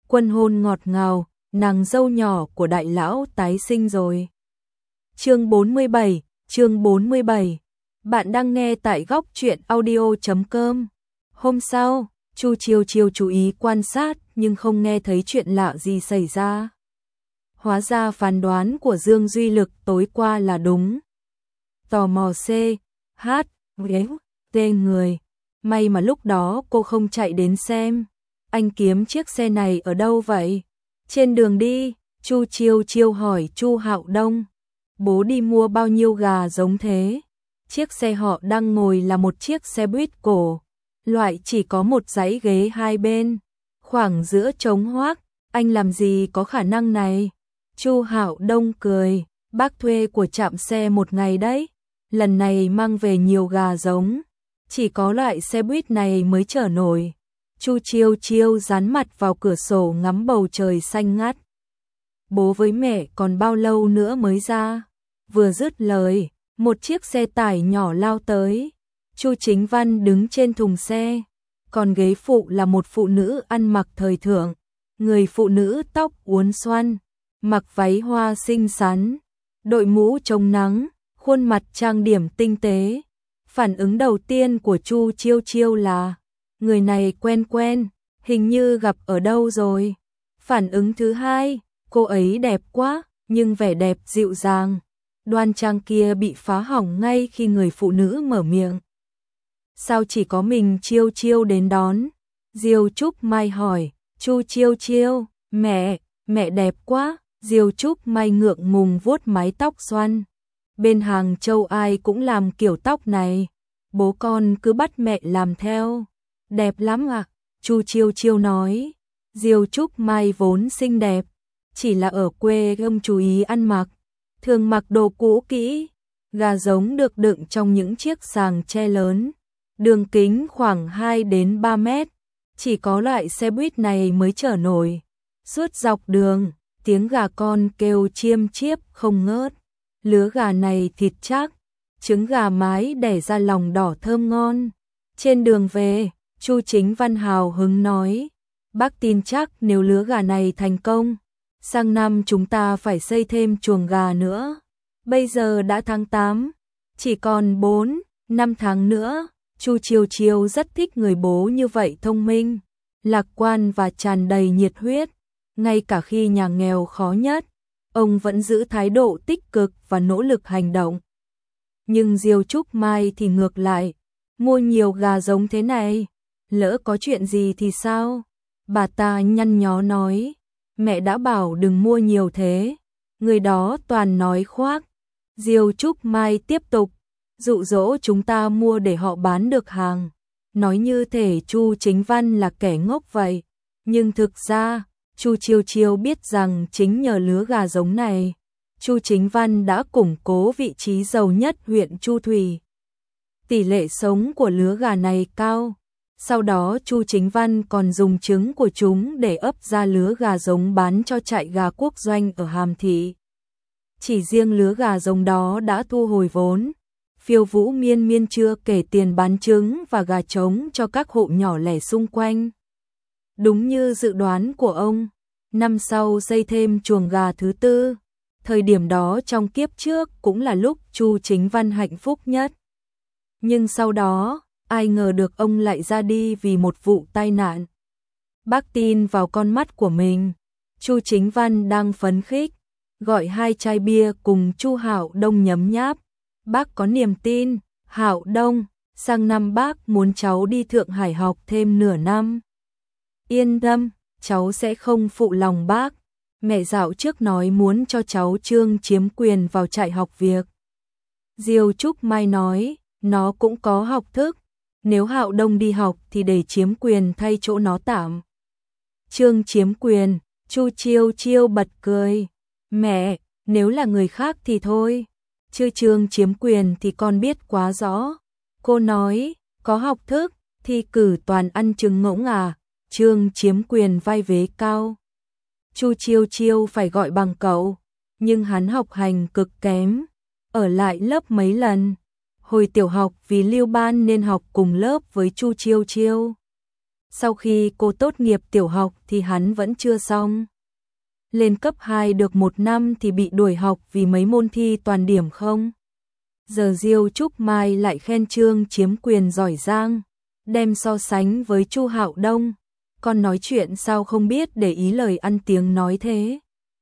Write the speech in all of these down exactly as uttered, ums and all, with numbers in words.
Quân hôn ngọt ngào, nàng dâu nhỏ của đại lão tái sinh rồi. Chương bốn mươi bảy, chương bốn mươi bảy. Bạn đang nghe tại góc truyện audio chấm com. Hôm sau, Chu Chiêu Chiêu chú ý quan sát nhưng không nghe thấy chuyện lạ gì xảy ra. Hóa ra phán đoán của Dương Duy Lực tối qua là đúng. Tò mò C, H, T người. May mà lúc đó cô không chạy đến xem. Anh kiếm chiếc xe này ở đâu vậy? Trên đường đi, Chu Chiêu Chiêu hỏi Chu Hạo Đông. Bố đi mua bao nhiêu gà giống thế? Chiếc xe họ đang ngồi là một chiếc xe buýt cổ. Loại chỉ có một dãy ghế hai bên. Khoảng giữa trống hoác. Anh làm gì có khả năng này? Chu Hạo Đông cười. Bác thuê của trạm xe một ngày đấy. Lần này mang về nhiều gà giống. Chỉ có loại xe buýt này mới chở nổi. Chu Chiêu Chiêu dán mặt vào cửa sổ ngắm bầu trời xanh ngắt. Bố với mẹ còn bao lâu nữa mới ra? Vừa dứt lời, một chiếc xe tải nhỏ lao tới. Chu Chính Văn đứng trên thùng xe, còn ghế phụ là một phụ nữ ăn mặc thời thượng. Người phụ nữ tóc uốn xoăn, mặc váy hoa xinh xắn, đội mũ chống nắng, khuôn mặt trang điểm tinh tế. Phản ứng đầu tiên của Chu Chiêu Chiêu là người này quen quen, hình như gặp ở đâu rồi. Phản ứng thứ hai, cô ấy đẹp quá, nhưng vẻ đẹp dịu dàng, đoan trang kia bị phá hỏng ngay khi người phụ nữ mở miệng. Sao chỉ có mình Chiêu Chiêu đến đón? Diêu Trúc Mai hỏi. Chu Chiêu Chiêu, mẹ, mẹ đẹp quá. Diêu Trúc Mai ngượng ngùng vuốt mái tóc xoăn. Bên Hàng Châu ai cũng làm kiểu tóc này, bố con cứ bắt mẹ làm theo. Đẹp lắm à? Chu Chiêu Chiêu nói. Diêu Trúc Mai vốn xinh đẹp, chỉ là ở quê ông chú ý ăn mặc, thường mặc đồ cũ kỹ. Gà giống được đựng trong những chiếc sàng tre lớn, đường kính khoảng hai đến ba mét, chỉ có loại xe buýt này mới chở nổi. Suốt dọc đường, tiếng gà con kêu chiêm chiếp không ngớt. Lứa gà này thịt chắc, trứng gà mái đẻ ra lòng đỏ thơm ngon. Trên đường về, Chu Chính Văn hào hứng nói, bác tin chắc nếu lứa gà này thành công, sang năm chúng ta phải xây thêm chuồng gà nữa. Bây giờ đã tháng tám, chỉ còn bốn, năm tháng nữa. Chu Chiêu Chiêu rất thích người bố như vậy, thông minh, lạc quan và tràn đầy nhiệt huyết. Ngay cả khi nhà nghèo khó nhất, ông vẫn giữ thái độ tích cực và nỗ lực hành động. Nhưng Diêu Trúc Mai thì ngược lại, mua nhiều gà giống thế này, lỡ có chuyện gì thì sao? Bà ta nhăn nhó nói, mẹ đã bảo đừng mua nhiều thế. Người đó toàn nói khoác. Diêu Trúc Mai tiếp tục, dụ dỗ chúng ta mua để họ bán được hàng. Nói như thể Chu Chính Văn là kẻ ngốc vậy. Nhưng thực ra, Chu Chiêu Chiêu biết rằng chính nhờ lứa gà giống này, Chu Chính Văn đã củng cố vị trí giàu nhất huyện Chu Thủy. Tỷ lệ sống của lứa gà này cao. Sau đó Chu Chính Văn còn dùng trứng của chúng để ấp ra lứa gà giống bán cho trại gà Quốc Doanh ở Hàm Thị. Chỉ riêng lứa gà giống đó đã thu hồi vốn phiêu vũ miên miên, chưa kể tiền bán trứng và gà trống cho các hộ nhỏ lẻ xung quanh. Đúng như dự đoán của ông, năm sau xây thêm chuồng gà thứ tư. Thời điểm đó trong kiếp trước cũng là lúc Chu Chính Văn hạnh phúc nhất. Nhưng sau đó, ai ngờ được ông lại ra đi vì một vụ tai nạn. Bác tin vào con mắt của mình. Chu Chính Văn đang phấn khích, gọi hai chai bia cùng Chu Hạo Đông nhấm nháp. Bác có niềm tin. Hạo Đông, sang năm bác muốn cháu đi Thượng Hải học thêm nửa năm. Yên tâm, cháu sẽ không phụ lòng bác. Mẹ dạo trước nói muốn cho cháu Trương chiếm quyền vào trại học việc. Diêu Trúc Mai nói, nó cũng có học thức. Nếu Hạo Đông đi học thì để chiếm quyền thay chỗ nó tạm. Trương chiếm quyền. Chu Chiêu Chiêu bật cười. Mẹ, nếu là người khác thì thôi, chứ Trương chiếm quyền thì con biết quá rõ. Cô nói, có học thức, thi cử toàn ăn trứng ngỗng à? Trương chiếm quyền vai vế cao. Chu Chiêu Chiêu phải gọi bằng cậu, nhưng hắn học hành cực kém, ở lại lớp mấy lần. Hồi tiểu học vì lưu ban nên học cùng lớp với Chu Chiêu Chiêu. Sau khi cô tốt nghiệp tiểu học thì hắn vẫn chưa xong. Lên cấp hai được một năm thì bị đuổi học vì mấy môn thi toàn điểm không. Giờ Diêu Trúc Mai lại khen Trương Chiếm Quyền giỏi giang, đem so sánh với Chu Hạo Đông. Con nói chuyện sao không biết để ý lời ăn tiếng nói thế.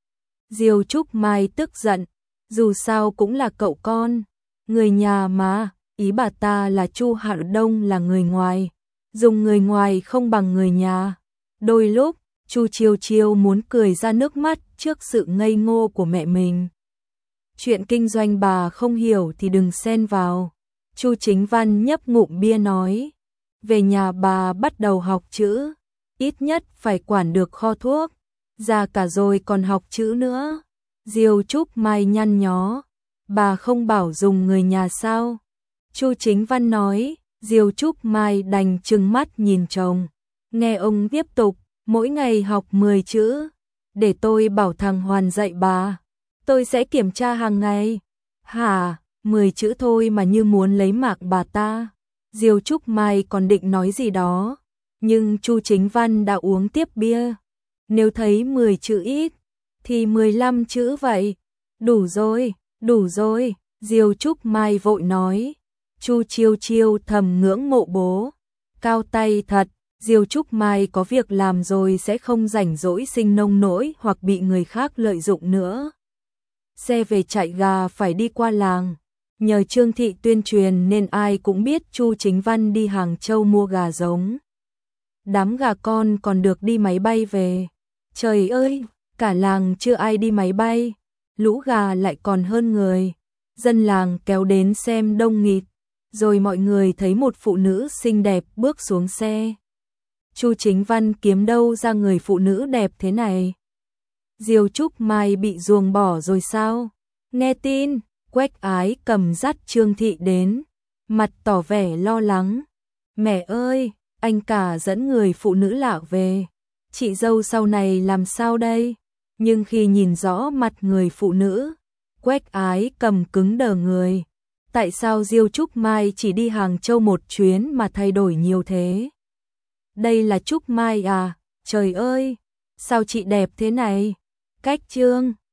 Diêu Trúc Mai tức giận, dù sao cũng là cậu con, người nhà mà, ý bà ta là Chu Hạo Đông là người ngoài, dùng người ngoài không bằng người nhà. Đôi lúc, Chu Chiêu Chiêu muốn cười ra nước mắt trước sự ngây ngô của mẹ mình. Chuyện kinh doanh bà không hiểu thì đừng xen vào. Chu Chính Văn nhấp ngụm bia nói, về nhà bà bắt đầu học chữ, ít nhất phải quản được kho thuốc, già cả rồi còn học chữ nữa. Diêu Trúc Mai nhăn nhó, bà không bảo dùng người nhà sao? Chu Chính Văn nói. Diêu Trúc Mai đành trừng mắt nhìn chồng, nghe ông tiếp tục, mỗi ngày học mười chữ, để tôi bảo thằng Hoàn dạy bà, tôi sẽ kiểm tra hàng ngày. Hả, mười chữ thôi mà như muốn lấy mạng bà ta. Diêu Trúc Mai còn định nói gì đó, nhưng Chu Chính Văn đã uống tiếp bia. Nếu thấy mười chữ ít, thì mười lăm chữ vậy. Đủ rồi, đủ rồi, Diêu Trúc Mai vội nói. Chu Chiêu Chiêu thầm ngưỡng mộ bố, cao tay thật. Diêu Trúc Mai có việc làm rồi sẽ không rảnh rỗi sinh nông nỗi hoặc bị người khác lợi dụng nữa. Xe về chạy gà phải đi qua làng, nhờ Trương Thị tuyên truyền nên ai cũng biết Chu Chính Văn đi Hàng Châu mua gà giống. Đám gà con còn được đi máy bay về. Trời ơi, cả làng chưa ai đi máy bay, lũ gà lại còn hơn người. Dân làng kéo đến xem đông nghịt, rồi mọi người thấy một phụ nữ xinh đẹp bước xuống xe. Chu Chính Văn kiếm đâu ra người phụ nữ đẹp thế này? Diêu Trúc Mai bị ruồng bỏ rồi sao? Nghe tin, Quách Ái cầm dắt Trương Thị đến, mặt tỏ vẻ lo lắng. Mẹ ơi, anh cả dẫn người phụ nữ lạ về, chị dâu sau này làm sao đây? Nhưng khi nhìn rõ mặt người phụ nữ, Quách Ái cầm cứng đờ người. Tại sao Diêu Trúc Mai chỉ đi Hàng Châu một chuyến mà thay đổi nhiều thế? Đây là Trúc Mai à? Trời ơi, sao chị đẹp thế này? Cách Trương